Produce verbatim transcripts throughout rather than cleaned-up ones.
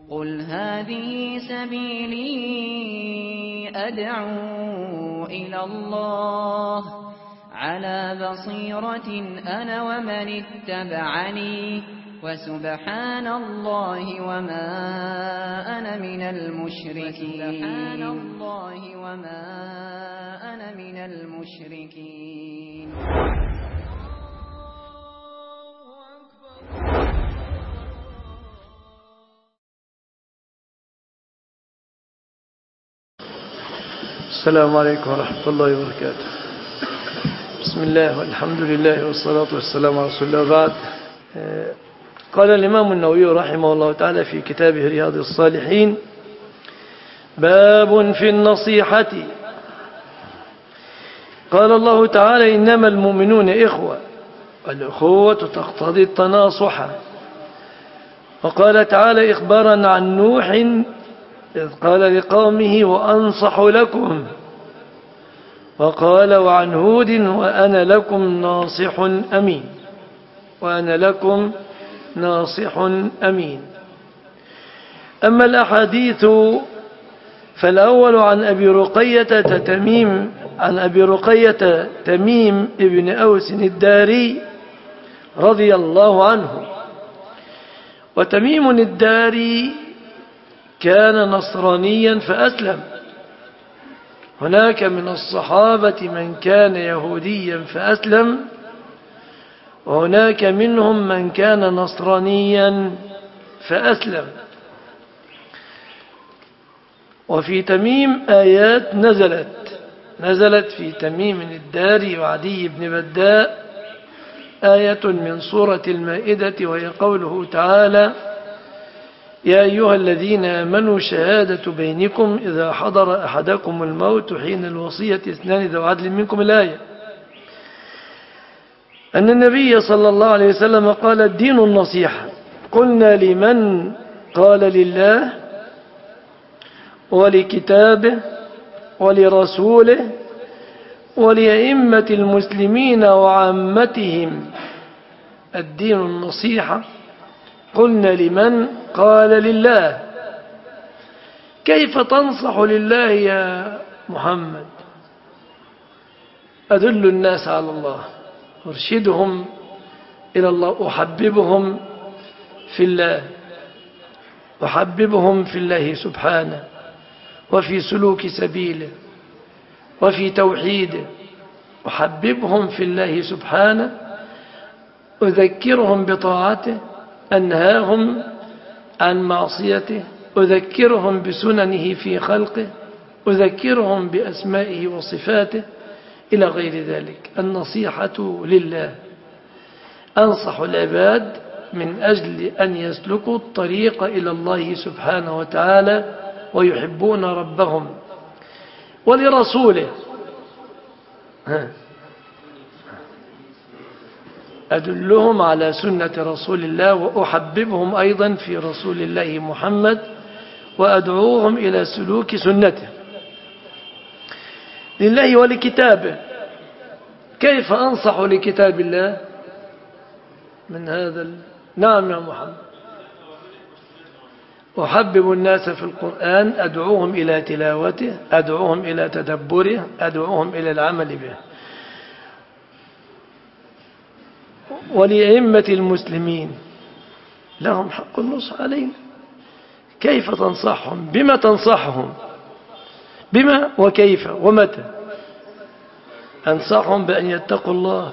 قل هذه سبيلي أدعو إلى الله على بصيرة أنا ومن اتبعني وسبحان الله وما أنا من المشركين سبحان الله وما أنا من المشركين. السلام عليكم ورحمة الله وبركاته. بسم الله والحمد لله والصلاة والسلام على رسول الله بعد. قال الإمام النووي رحمه الله تعالى في كتابه رياض الصالحين: باب في النصيحة. قال الله تعالى: إنما المؤمنون إخوة والأخوة تقتضي التناصح. وقال تعالى إخبارا عن نوح إذ قال لقومه: وأنصح لكم. وقال وعن هود: وأنا لكم ناصح أمين وأنا لكم ناصح أمين. أما الأحاديث فالأول عن أبي رقية تميم عن أبي رقية تميم ابن أوس الداري رضي الله عنه. وتميم الداري كان نصرانيا فأسلم. هناك من الصحابة من كان يهوديا فأسلم، وهناك منهم من كان نصرانيا فأسلم. وفي تميم آيات نزلت نزلت في تميم الداري وعدي بن بداء آية من سورة المائدة، وهي قوله تعالى: يا أيها الذين آمنوا شهادة بينكم إذا حضر أحدكم الموت حين الوصية اثنان ذو عدل منكم. الآية أن النبي صلى الله عليه وسلم قال: الدين النصيحة. قلنا: لمن؟ قال: لله ولكتابه ولرسوله ولأئمة المسلمين وعامتهم. الدين النصيحة. قلنا: لمن؟ قال: لله. كيف تنصح لله يا محمد؟ أدل الناس على الله، أرشدهم إلى الله، أحببهم في الله، أحببهم في الله سبحانه وفي سلوك سبيله وفي توحيده، أحببهم في الله سبحانه، أذكرهم بطاعته، أنهاهم عن معصيته، أذكرهم بسننه في خلقه، أذكرهم بأسمائه وصفاته إلى غير ذلك. النصيحة لله. أنصح العباد من أجل أن يسلكوا الطريق إلى الله سبحانه وتعالى ويحبون ربهم. ولرسوله أدلهم على سنة رسول الله، وأحببهم أيضا في رسول الله محمد، وأدعوهم إلى سلوك سنته. لله ولكتابه. كيف أنصح لكتاب الله من هذا ال... نعم يا محمد. أحبب الناس في القرآن، أدعوهم إلى تلاوته، أدعوهم إلى تدبره، أدعوهم إلى العمل به. ولأئمة المسلمين لهم حق النصح علينا. كيف تنصحهم؟ بما تنصحهم؟ بما وكيف ومتى؟ أنصحهم بأن يتقوا الله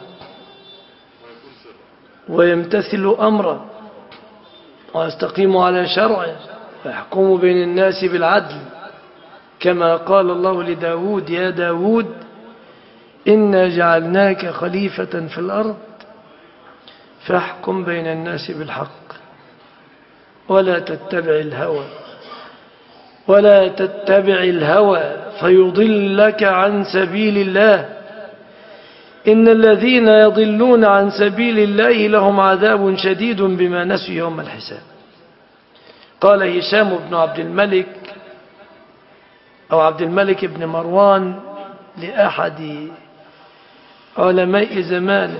ويمتثلوا أمره ويستقيموا على شرعه ويحكموا بين الناس بالعدل، كما قال الله لداود: يا داود إنا جعلناك خليفة في الأرض فاحكم بين الناس بالحق ولا تتبع الهوى ولا تتبع الهوى فيضلك عن سبيل الله إن الذين يضلون عن سبيل الله لهم عذاب شديد بما نسوا يوم الحساب. قال هشام بن عبد الملك أو عبد الملك بن مروان لأحد علماء زمانه: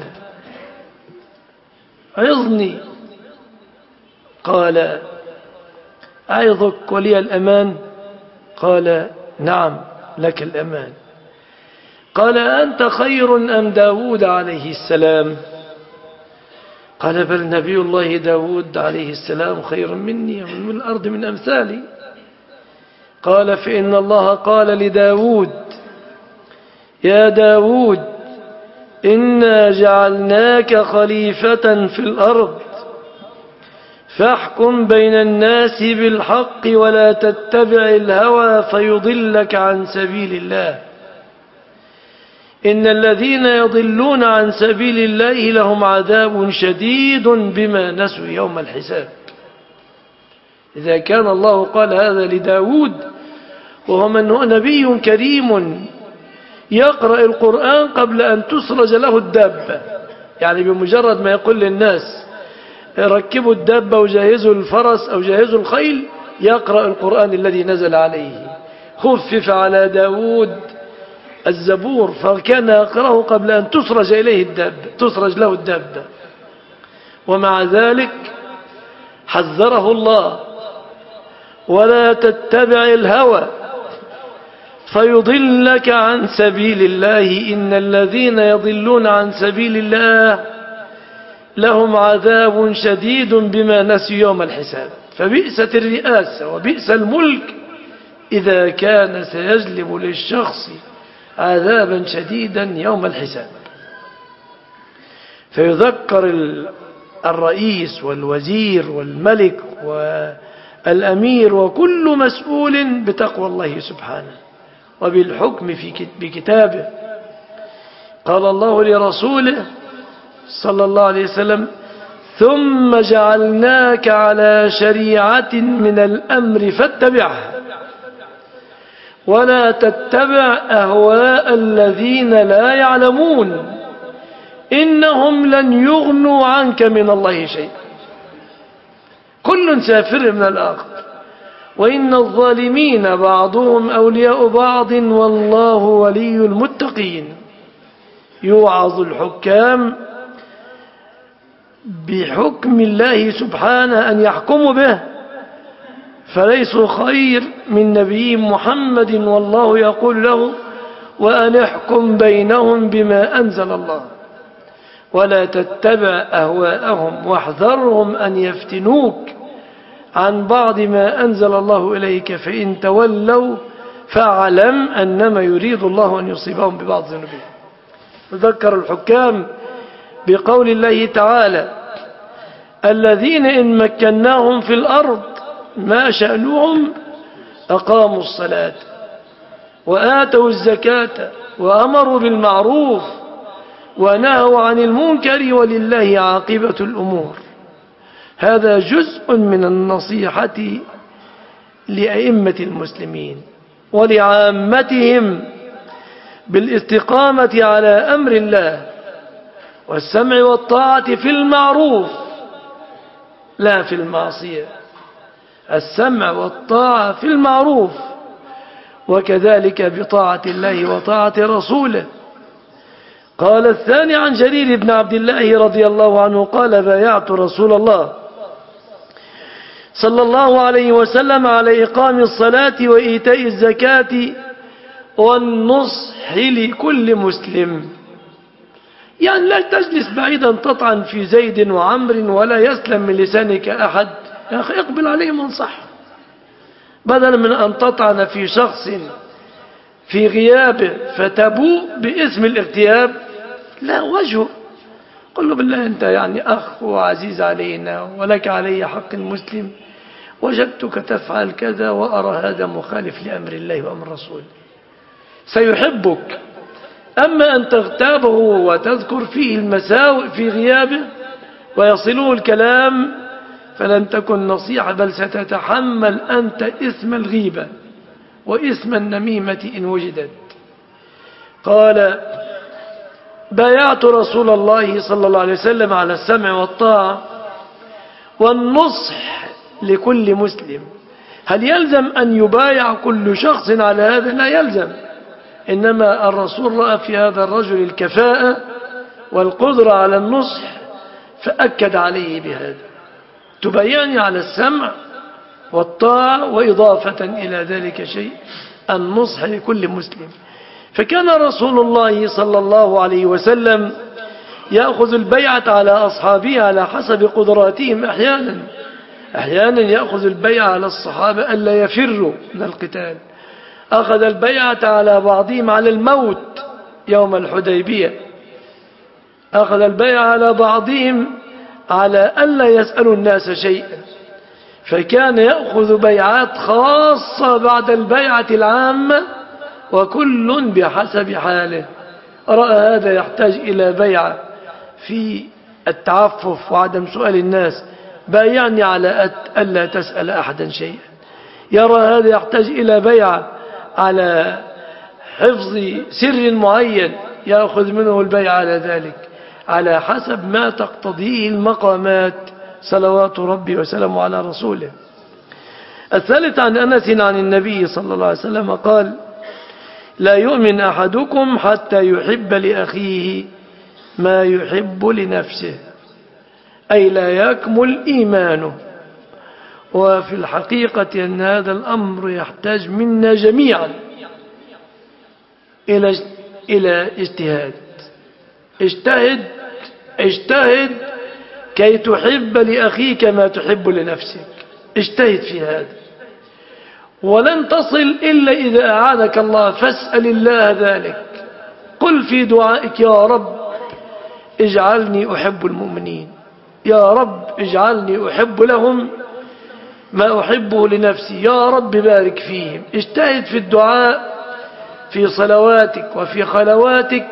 عظني. قال: أعظك ولي الأمان؟ قال نعم لك الأمان. قال أنت خير أم داود عليه السلام؟ قال بل نبي الله داود عليه السلام خير مني ومن الأرض من أمثالي. قال فإن الله قال لداود يا داود إنا جعلناك خليفة في الأرض فاحكم بين الناس بالحق ولا تتبع الهوى فيضلك عن سبيل الله إن الذين يضلون عن سبيل الله لهم عذاب شديد بما نسوا يوم الحساب. إذا كان الله قال هذا لداود وهو من هو نبي كريم يقرأ القرآن قبل أن تسرج له الدابة، يعني بمجرد ما يقول للناس ركبوا الدابة وجهزوا الفرس أو جهزوا الخيل يقرأ القرآن الذي نزل عليه. خفف على داود الزبور فكان يقرأه قبل أن تسرج إليه الدابة تسرج له الدابة، ومع ذلك حذره الله ولا تتبع الهوى فيضلك عن سبيل الله إن الذين يضلون عن سبيل الله لهم عذاب شديد بما نسوا يوم الحساب. فبئست الرئاسة وبئس الملك إذا كان سيجلب للشخص عذابا شديدا يوم الحساب. فيذكر الرئيس والوزير والملك والأمير وكل مسؤول بتقوى الله سبحانه وبالحكم في بكتابه. قال الله لرسوله صلى الله عليه وسلم ثم جعلناك على شريعة من الأمر فاتبعها ولا تتبع أهواء الذين لا يعلمون إنهم لن يغنوا عنك من الله شيء. كل سافر من الآخر وإن الظالمين بعضهم أولياء بعض والله ولي المتقين. يوعظ الحكام بحكم الله سبحانه أن يحكموا به فليسوا خير من نبي محمد والله يقول له وأن احكم بينهم بما أنزل الله ولا تتبع أهواءهم واحذرهم أن يفتنوك عن بعض ما أنزل الله إليك فإن تولوا فاعلم أنما يريد الله أن يصيبهم ببعض ذنوبهم. تذكر الحكام بقول الله تعالى الذين إن مكناهم في الأرض ما شأنهم أقاموا الصلاة وآتوا الزكاة وأمروا بالمعروف ونهوا عن المنكر ولله عاقبة الأمور. هذا جزء من النصيحة لأئمة المسلمين ولعامتهم بالاستقامة على أمر الله والسمع والطاعة في المعروف لا في المعصية. السمع والطاعة في المعروف وكذلك بطاعة الله وطاعة رسوله. قال الثاني عن جرير بن عبد الله رضي الله عنه قال بايعت رسول الله صلى الله عليه وسلم على إقام الصلاة وإيتاء الزكاة والنصح لكل مسلم. يعني لا تجلس بعيدا تطعن في زيد وعمر ولا يسلم من لسانك أحد. يا أخي اقبل عليهم وانصح بدلا من أن تطعن في شخص في غيابه فتبوء باسم الاغتياب. لا وجهه قل له بالله أنت يعني أخ وعزيز علينا ولك علي حق المسلم وجدتك تفعل كذا وأرى هذا مخالف لأمر الله وأمر رسوله سيحبك. أما أن تغتابه وتذكر فيه المساوئ في غيابه ويصله الكلام فلن تكن نصيحة بل ستتحمل أنت إثم الغيبة وإثم النميمة إن وجدت. قال بايعت رسول الله صلى الله عليه وسلم على السمع والطاعة والنصح لكل مسلم. هل يلزم أن يبايع كل شخص على هذا؟ لا يلزم، إنما الرسول رأى في هذا الرجل الكفاءة والقدرة على النصح فأكد عليه بهذا. تبايعني على السمع والطاعة، وإضافة إلى ذلك شيء النصح لكل مسلم. فكان رسول الله صلى الله عليه وسلم يأخذ البيعة على أصحابه على حسب قدراتهم. أحيانا أحيانا يأخذ البيعة على الصحابة ألا يفروا من القتال. أخذ البيعة على بعضهم على الموت يوم الحديبية. أخذ البيعة على بعضهم على ألا يسألوا الناس شيئا. فكان يأخذ بيعات خاصة بعد البيعة العامة، وكل بحسب حاله. رأى هذا يحتاج إلى بيعة في التعفف وعدم سؤال الناس، بايعني على ألا تسأل أحدا شيئا. يرى هذا يحتاج إلى بيعة على حفظ سر معين، يأخذ منه البيعة على ذلك على حسب ما تقتضيه المقامات، صلوات ربي وسلامه على رسوله. الثالث عن أنس عن النبي صلى الله عليه وسلم قال: لا يؤمن أحدكم حتى يحب لأخيه ما يحب لنفسه، أي لا يكمل إيمانه. وفي الحقيقة أن هذا الأمر يحتاج منا جميعا إلى إلى اجتهاد. اجتهد اجتهد كي تحب لأخيك ما تحب لنفسك. اجتهد في هذا، ولن تصل إلا إذا أعانك الله، فاسأل الله ذلك. قل في دعائك: يا رب اجعلني أحب المؤمنين، يا رب اجعلني أحب لهم ما أحبه لنفسي، يا رب بارك فيهم. اجتهد في الدعاء في صلواتك وفي خلواتك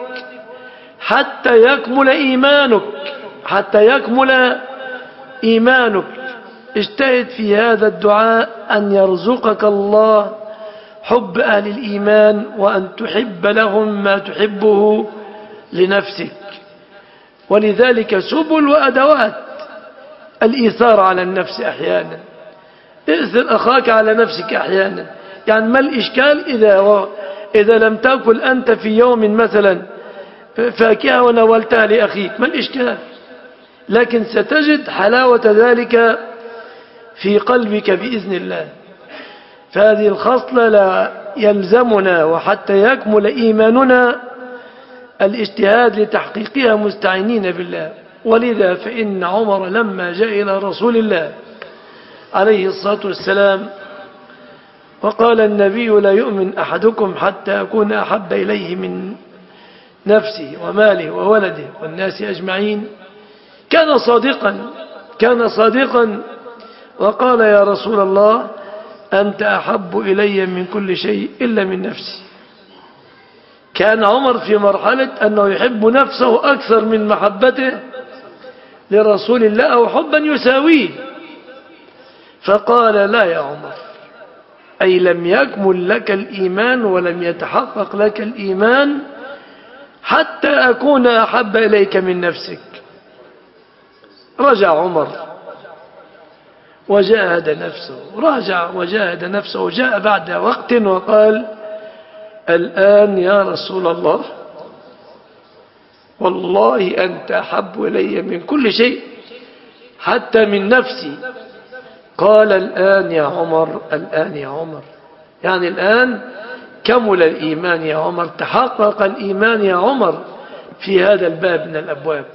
حتى يكمل إيمانك، حتى يكمل إيمانك. اجتهد في هذا الدعاء أن يرزقك الله حب أهل الإيمان، وأن تحب لهم ما تحبه لنفسك. ولذلك سبل وأدوات الإيثار على النفس أحيانا. ائثر أخاك على نفسك أحيانا. يعني ما الإشكال إذا إذا لم تأكل أنت في يوم مثلا فاكهة وناولتها لأخيك؟ ما الإشكال؟ لكن ستجد حلاوة ذلك في قلبك بإذن الله. فهذه الخصلة لا يلزمنا وحتى يكمل إيماننا الاجتهاد لتحقيقها مستعينين بالله. ولذا فإن عمر لما جاء إلى رسول الله عليه الصلاة والسلام وقال: النبي لا يؤمن أحدكم حتى أكون أحب إليه من نفسه وماله وولده والناس أجمعين، كان صادقا كان صادقا وقال: يا رسول الله أنت أحب إلي من كل شيء إلا من نفسي. كان عمر في مرحلة أنه يحب نفسه أكثر من محبته لرسول الله، أو حبا يساويه. فقال: لا يا عمر، أي لم يكمل لك الإيمان ولم يتحقق لك الإيمان حتى أكون أحب إليك من نفسك. رجع عمر وجاهد نفسه، راجع وجاهد نفسه، وجاء بعد وقت وقال: الآن يا رسول الله والله أنت أحب إلي من كل شيء حتى من نفسي. قال: الآن يا عمر، الآن يا عمر، يعني الآن كمل الإيمان يا عمر، تحقق الإيمان يا عمر في هذا الباب من الأبواب.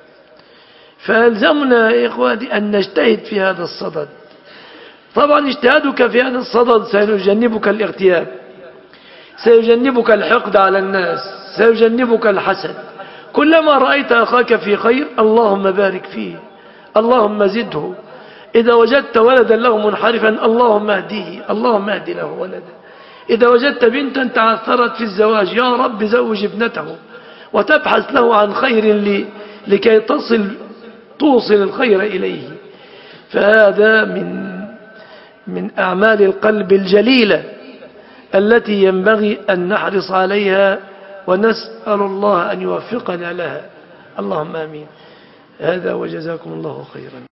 فألزمنا يا إخواتي أن نجتهد في هذا الصدد. طبعا اجتهادك في هذا الصدد سيجنبك الاغتياب، سيجنبك الحقد على الناس، سيجنبك الحسد. كلما رأيت أخاك في خير اللهم بارك فيه، اللهم زده. إذا وجدت ولدا له منحرفا اللهم اهديه، اللهم اهدي له ولدا. إذا وجدت بنتا تعثرت في الزواج يا رب زوج ابنته، وتبحث له عن خير لكي تصل توصل الخير إليه. فهذا من من أعمال القلب الجليلة التي ينبغي أن نحرص عليها، ونسأل الله أن يوفقنا لها. اللهم آمين. هذا وجزاكم الله خيرا.